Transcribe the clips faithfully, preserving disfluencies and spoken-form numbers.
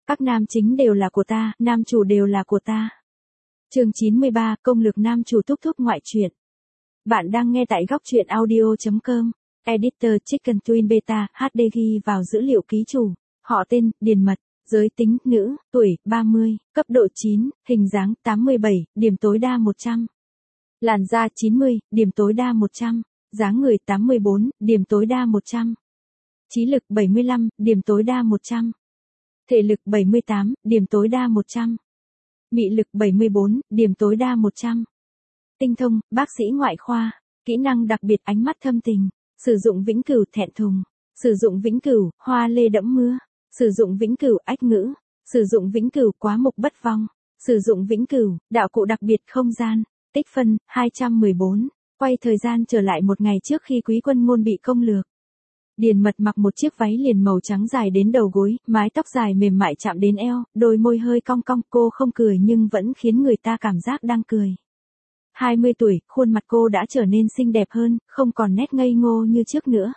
Các nam chính đều là của ta, nam chủ đều là của ta. Chương chín mươi ba, công lược nam chủ thúc thúc ngoại truyện. Bạn đang nghe tại góc truyện audio chấm com. Editor Chicken Twin Beta, hát đê ghi vào dữ liệu ký chủ. Họ tên, Điền Mật. Giới tính, nữ, tuổi, ba mươi, cấp độ chín, hình dáng, tám mươi bảy, điểm tối đa một trăm. Làn da, chín mươi, điểm tối đa một trăm. Dáng người, tám mươi bốn, điểm tối đa một trăm. Trí lực, bảy mươi lăm, điểm tối đa một trăm. Thể lực, bảy mươi tám, điểm tối đa một trăm. Mị lực, bảy mươi bốn, điểm tối đa một trăm. Tinh thông, bác sĩ ngoại khoa. Kỹ năng đặc biệt, ánh mắt thâm tình. Sử dụng vĩnh cửu, thẹn thùng. Sử dụng vĩnh cửu, hoa lê đẫm mưa. Sử dụng vĩnh cửu, ách ngữ. Sử dụng vĩnh cửu, quá mục bất vong. Sử dụng vĩnh cửu, đạo cụ đặc biệt không gian. Tích phân, hai trăm mười bốn. Quay thời gian trở lại một ngày trước khi Quý Quân Ngôn bị công lược. Điền Mật mặc một chiếc váy liền màu trắng dài đến đầu gối, mái tóc dài mềm mại chạm đến eo, đôi môi hơi cong cong, cô không cười nhưng vẫn khiến người ta cảm giác đang cười. hai mươi tuổi, khuôn mặt cô đã trở nên xinh đẹp hơn, không còn nét ngây ngô như trước nữa.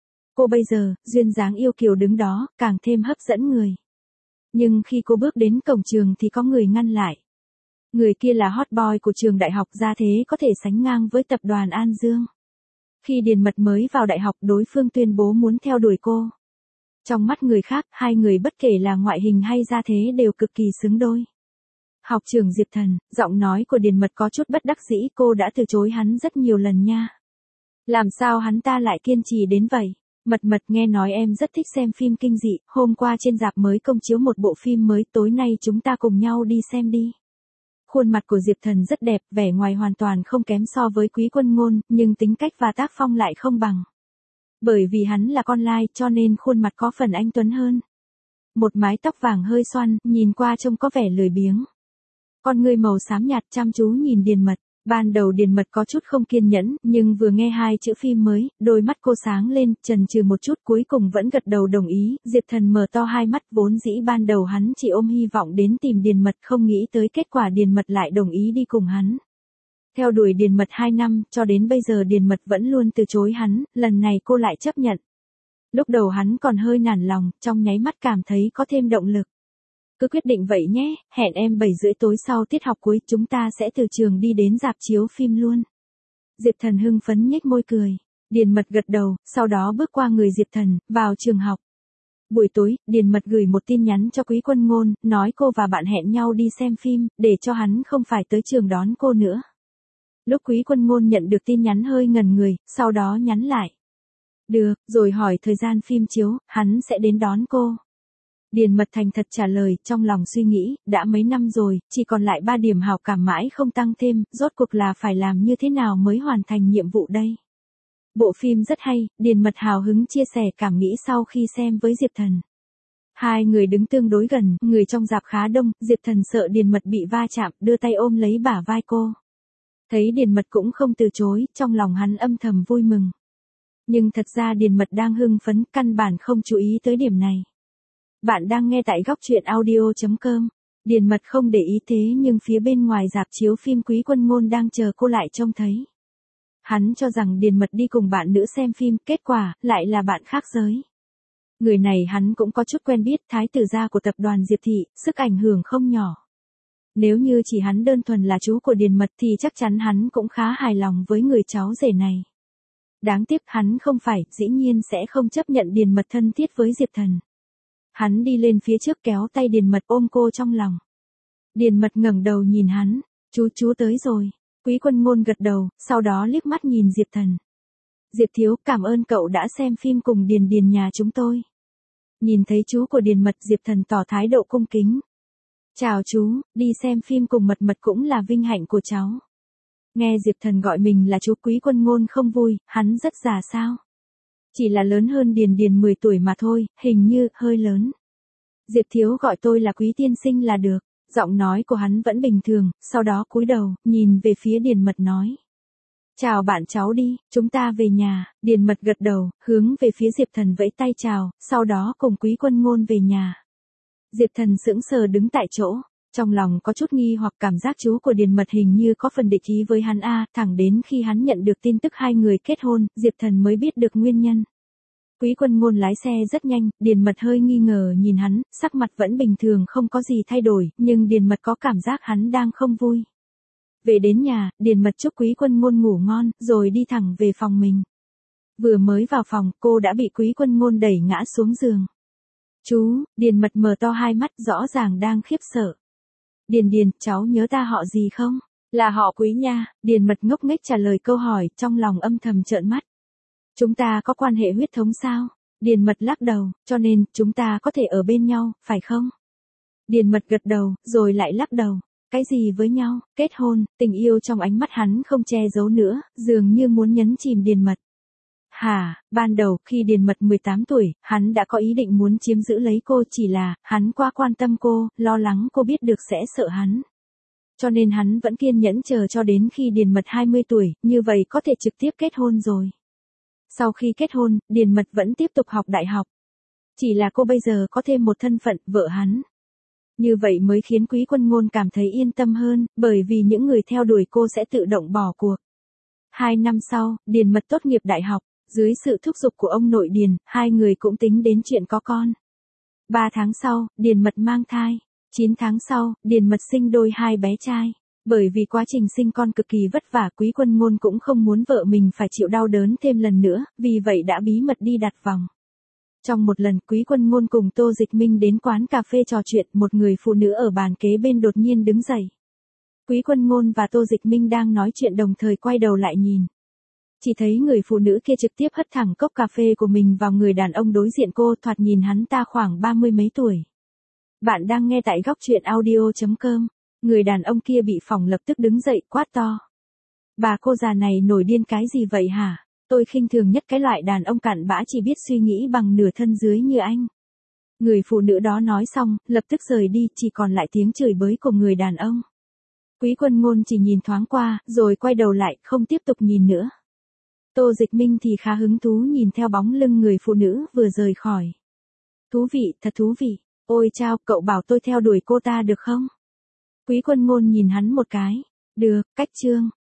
Cô bây giờ, duyên dáng yêu kiều đứng đó, càng thêm hấp dẫn người. Nhưng khi cô bước đến cổng trường thì có người ngăn lại. Người kia là hot boy của trường đại học, ra thế có thể sánh ngang với tập đoàn An Dương. Khi Điền Mật mới vào đại học, đối phương tuyên bố muốn theo đuổi cô. Trong mắt người khác, hai người bất kể là ngoại hình hay gia thế đều cực kỳ xứng đôi. Học trường Diệp Thần, giọng nói của Điền Mật có chút bất đắc dĩ, cô đã từ chối hắn rất nhiều lần nha. Làm sao hắn ta lại kiên trì đến vậy? Mật Mật, nghe nói em rất thích xem phim kinh dị, hôm qua trên rạp mới công chiếu một bộ phim mới, tối nay chúng ta cùng nhau đi xem đi. Khuôn mặt của Diệp Thần rất đẹp, vẻ ngoài hoàn toàn không kém so với Quý Quân Ngôn, nhưng tính cách và tác phong lại không bằng. Bởi vì hắn là con lai, cho nên khuôn mặt có phần anh tuấn hơn. Một mái tóc vàng hơi xoăn, nhìn qua trông có vẻ lười biếng. Con ngươi màu xám nhạt chăm chú nhìn Điền Mật. Ban đầu Điền Mật có chút không kiên nhẫn, nhưng vừa nghe hai chữ phim mới, đôi mắt cô sáng lên, chần chừ một chút cuối cùng vẫn gật đầu đồng ý. Diệp Thần mở to hai mắt, vốn dĩ ban đầu hắn chỉ ôm hy vọng đến tìm Điền Mật, không nghĩ tới kết quả Điền Mật lại đồng ý đi cùng hắn. Theo đuổi Điền Mật hai năm, cho đến bây giờ Điền Mật vẫn luôn từ chối hắn, lần này cô lại chấp nhận. Lúc đầu hắn còn hơi nản lòng, trong nháy mắt cảm thấy có thêm động lực. Cứ quyết định vậy nhé, hẹn em bảy rưỡi tối sau tiết học cuối, chúng ta sẽ từ trường đi đến rạp chiếu phim luôn. Diệp Thần hưng phấn nhếch môi cười. Điền Mật gật đầu, sau đó bước qua người Diệp Thần, vào trường học. Buổi tối, Điền Mật gửi một tin nhắn cho Quý Quân Ngôn, nói cô và bạn hẹn nhau đi xem phim, để cho hắn không phải tới trường đón cô nữa. Lúc Quý Quân Ngôn nhận được tin nhắn hơi ngần người, sau đó nhắn lại. Được, rồi hỏi thời gian phim chiếu, hắn sẽ đến đón cô. Điền Mật thành thật trả lời, trong lòng suy nghĩ, đã mấy năm rồi, chỉ còn lại ba điểm hảo cảm mãi không tăng thêm, rốt cuộc là phải làm như thế nào mới hoàn thành nhiệm vụ đây. Bộ phim rất hay, Điền Mật hào hứng chia sẻ cảm nghĩ sau khi xem với Diệp Thần. Hai người đứng tương đối gần, người trong rạp khá đông, Diệp Thần sợ Điền Mật bị va chạm, đưa tay ôm lấy bả vai cô. Thấy Điền Mật cũng không từ chối, trong lòng hắn âm thầm vui mừng. Nhưng thật ra Điền Mật đang hưng phấn, căn bản không chú ý tới điểm này. Bạn đang nghe tại góc truyện audio chấm com. Điền Mật không để ý thế nhưng phía bên ngoài rạp chiếu phim Quý Quân Ngôn đang chờ cô lại trông thấy. Hắn cho rằng Điền Mật đi cùng bạn nữ xem phim, kết quả, lại là bạn khác giới. Người này hắn cũng có chút quen biết, thái tử gia của tập đoàn Diệp Thị, sức ảnh hưởng không nhỏ. Nếu như chỉ hắn đơn thuần là chú của Điền Mật thì chắc chắn hắn cũng khá hài lòng với người cháu rể này. Đáng tiếc hắn không phải, dĩ nhiên sẽ không chấp nhận Điền Mật thân thiết với Diệp Thần. Hắn đi lên phía trước kéo tay Điền Mật ôm cô trong lòng. Điền Mật ngẩng đầu nhìn hắn, chú chú tới rồi. Quý Quân Ngôn gật đầu, sau đó liếc mắt nhìn Diệp Thần. Diệp thiếu, cảm ơn cậu đã xem phim cùng Điền Điền nhà chúng tôi. Nhìn thấy chú của Điền Mật, Diệp Thần tỏ thái độ cung kính. Chào chú, đi xem phim cùng Mật Mật cũng là vinh hạnh của cháu. Nghe Diệp Thần gọi mình là chú, Quý Quân Ngôn không vui, hắn rất già sao? Chỉ là lớn hơn Điền Điền mười tuổi mà thôi, hình như hơi lớn. Diệp thiếu gọi tôi là Quý tiên sinh là được. Giọng nói của hắn vẫn bình thường, sau đó cúi đầu, nhìn về phía Điền Mật nói. Chào bạn cháu đi, chúng ta về nhà. Điền Mật gật đầu, hướng về phía Diệp Thần vẫy tay chào, sau đó cùng Quý Quân Ngôn về nhà. Diệp Thần sững sờ đứng tại chỗ, trong lòng có chút nghi hoặc cảm giác chú của Điền Mật hình như có phần địch ý với hắn a, thẳng đến khi hắn nhận được tin tức hai người kết hôn, Diệp Thần mới biết được nguyên nhân. Quý Quân Ngôn lái xe rất nhanh, Điền Mật hơi nghi ngờ nhìn hắn, sắc mặt vẫn bình thường không có gì thay đổi, nhưng Điền Mật có cảm giác hắn đang không vui. Về đến nhà, Điền Mật chúc Quý Quân Ngôn ngủ ngon, rồi đi thẳng về phòng mình. Vừa mới vào phòng, cô đã bị Quý Quân Ngôn đẩy ngã xuống giường. Chú, Điền Mật mở to hai mắt rõ ràng đang khiếp sợ. Điền Điền, cháu nhớ ta họ gì không? Là họ Quý nha, Điền Mật ngốc nghếch trả lời câu hỏi, trong lòng âm thầm trợn mắt. Chúng ta có quan hệ huyết thống sao? Điền Mật lắc đầu, cho nên, chúng ta có thể ở bên nhau, phải không? Điền Mật gật đầu, rồi lại lắc đầu. Cái gì với nhau, kết hôn, tình yêu trong ánh mắt hắn không che giấu nữa, dường như muốn nhấn chìm Điền Mật. Hả, ban đầu, khi Điền Mật mười tám tuổi, hắn đã có ý định muốn chiếm giữ lấy cô, chỉ là, hắn quá quan tâm cô, lo lắng cô biết được sẽ sợ hắn. Cho nên hắn vẫn kiên nhẫn chờ cho đến khi Điền Mật hai mươi tuổi, như vậy có thể trực tiếp kết hôn rồi. Sau khi kết hôn, Điền Mật vẫn tiếp tục học đại học. Chỉ là cô bây giờ có thêm một thân phận, vợ hắn. Như vậy mới khiến Quý Quân Ngôn cảm thấy yên tâm hơn, bởi vì những người theo đuổi cô sẽ tự động bỏ cuộc. Hai năm sau, Điền Mật tốt nghiệp đại học, dưới sự thúc giục của ông nội Điền, hai người cũng tính đến chuyện có con. Ba tháng sau, Điền Mật mang thai. Chín tháng sau, Điền Mật sinh đôi hai bé trai. Bởi vì quá trình sinh con cực kỳ vất vả, Quý Quân Ngôn cũng không muốn vợ mình phải chịu đau đớn thêm lần nữa, vì vậy đã bí mật đi đặt vòng. Trong một lần, Quý Quân Ngôn cùng Tô Dịch Minh đến quán cà phê trò chuyện, một người phụ nữ ở bàn kế bên đột nhiên đứng dậy. Quý Quân Ngôn và Tô Dịch Minh đang nói chuyện đồng thời quay đầu lại nhìn. Chỉ thấy người phụ nữ kia trực tiếp hất thẳng cốc cà phê của mình vào người đàn ông đối diện cô, thoạt nhìn hắn ta khoảng ba mươi mấy tuổi. Bạn đang nghe tại góc truyện audio chấm com. Người đàn ông kia bị phỏng lập tức đứng dậy quát to. Bà cô già này nổi điên cái gì vậy hả? Tôi khinh thường nhất cái loại đàn ông cặn bã chỉ biết suy nghĩ bằng nửa thân dưới như anh. Người phụ nữ đó nói xong, lập tức rời đi, chỉ còn lại tiếng chửi bới của người đàn ông. Quý Quân Ngôn chỉ nhìn thoáng qua, rồi quay đầu lại, không tiếp tục nhìn nữa. Tô Dịch Minh thì khá hứng thú nhìn theo bóng lưng người phụ nữ vừa rời khỏi. Thú vị, thật thú vị. Ôi chao, cậu bảo tôi theo đuổi cô ta được không? Quý Quân Ngôn nhìn hắn một cái. Được, cách chương.